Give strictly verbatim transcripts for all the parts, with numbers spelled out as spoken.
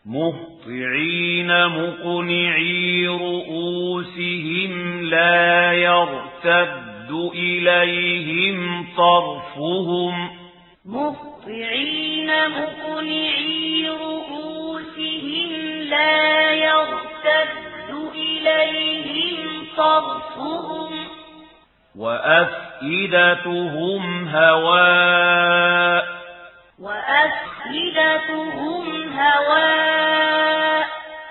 مهطعين مقنعي رؤوسهم لا يرتد إليهم طرفهم مهطعين مقنعي رؤوسهم لا يرتد إليهم طرفهم وأفئدتهم هواء وأفئدتهم هواء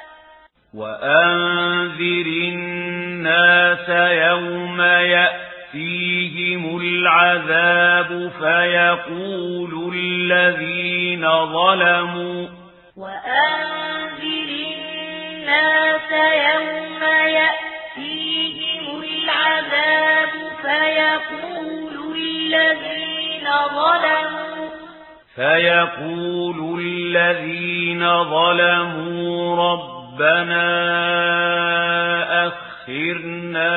وأنذر الناس يوم يأتيهم العذاب فيقول الذين ظلموا وأنذر الناس يوم يأتيهم العذاب فيقول الذين ظلموا فيقول الذين ظلموا ربنا أخرنا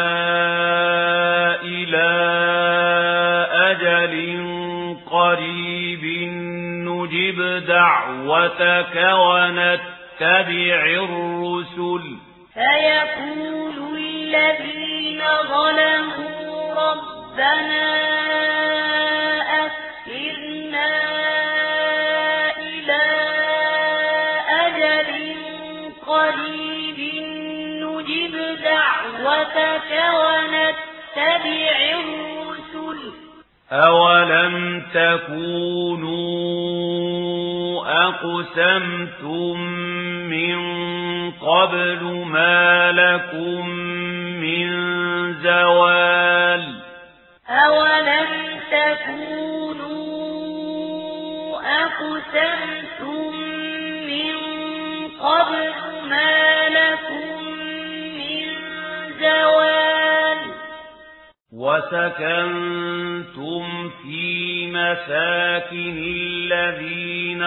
إلى أجل قريب نجب دعوتك ونتبع الرسل فيقول الذين ظلموا ربنا أخرنا إلى أجل قريب نجب دعوتك ونتبع الرسل أولم تكونوا أقسمتم من قبل ما لكم من زوال أولم تكونوا أقسمتم من قبل ما لكم من زوال وسكنتم في مساكن الذين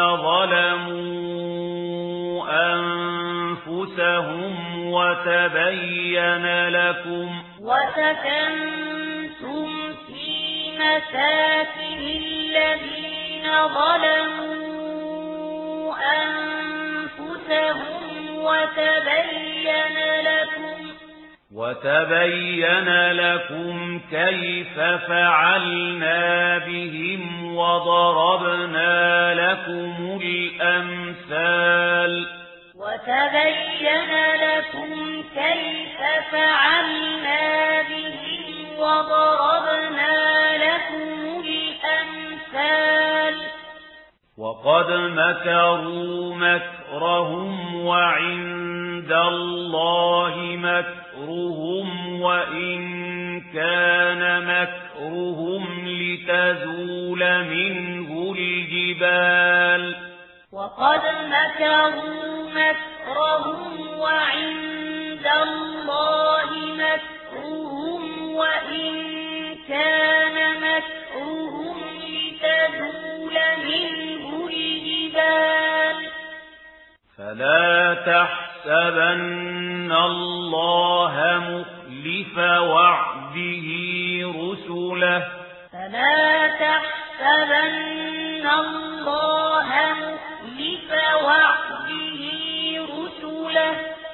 ظلموا أنفسهم وتبين لكم وسكنتم في مساكن الذين ظلموا أنفسهم وتبين لكم وتبين لكم كيف فعلنا بهم وضربنا لكم الأمثال وتبين لكم كيف فعلنا بهم وضربنا لكم الأمثال وقد مكروا مكرهم وعند الله مكرهم وإن كان مكرهم لتزول منه الجبال وقد مكروا مكرهم وعند الله مكرهم وإن كان مكرهم لتزول منه الجبال فلا تحسبن الله مخلف وعده رسله فلا تحسبن الله مخلف وعده رسله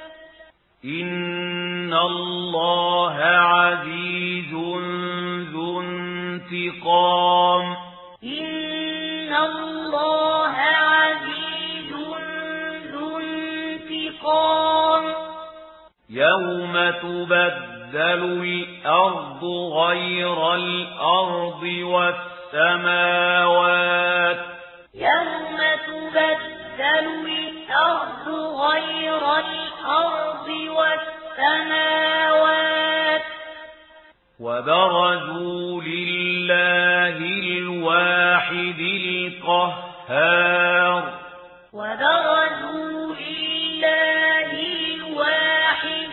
إن الله عزيز ذو انتقام إن الله عزيز ذو انتقام يوم تبدل الأرض غير الأرض والسماوات يوم تبدل الأرض غير الأرض والسماوات وبرزوا لله الواحد القهار وبرزوا لله الواحد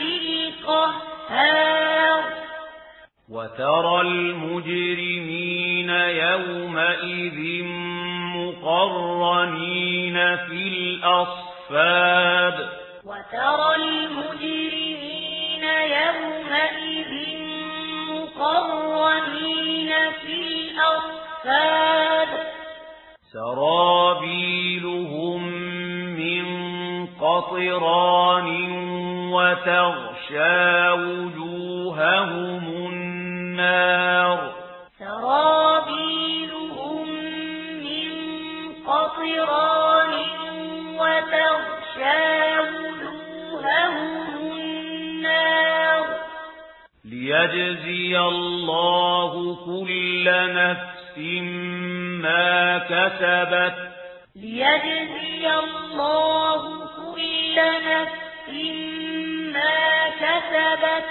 القهار وترى المجرمين يومئذ مقرنين في الأصفاد وترى المجرمين يومئذ مقرنين في الأصفاد سرابيلهم من قطران وتغشى وجوههم النار سرابيلهم من قطران وتغشى وجوههم النار ليجزي الله كل نفس ما كسبت ليجزي الله كل نفس ما كسبت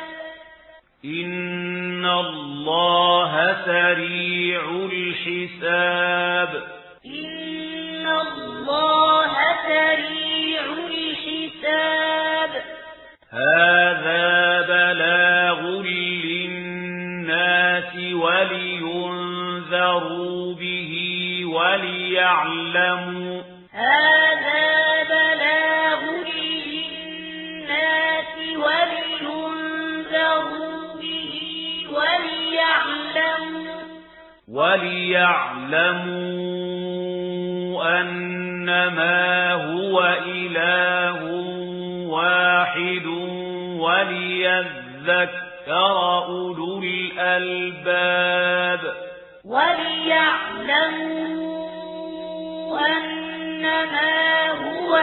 إن الله سريع الحساب إن الله سريع الحساب هذا بلاغ للناس ولينذروا به وليعلموا هذا بلاغ للناس ولينذروا به وليعلموا وليعلموا أنما هو إله واحد وليذكر أولو الألباب وليعلموا أنما هو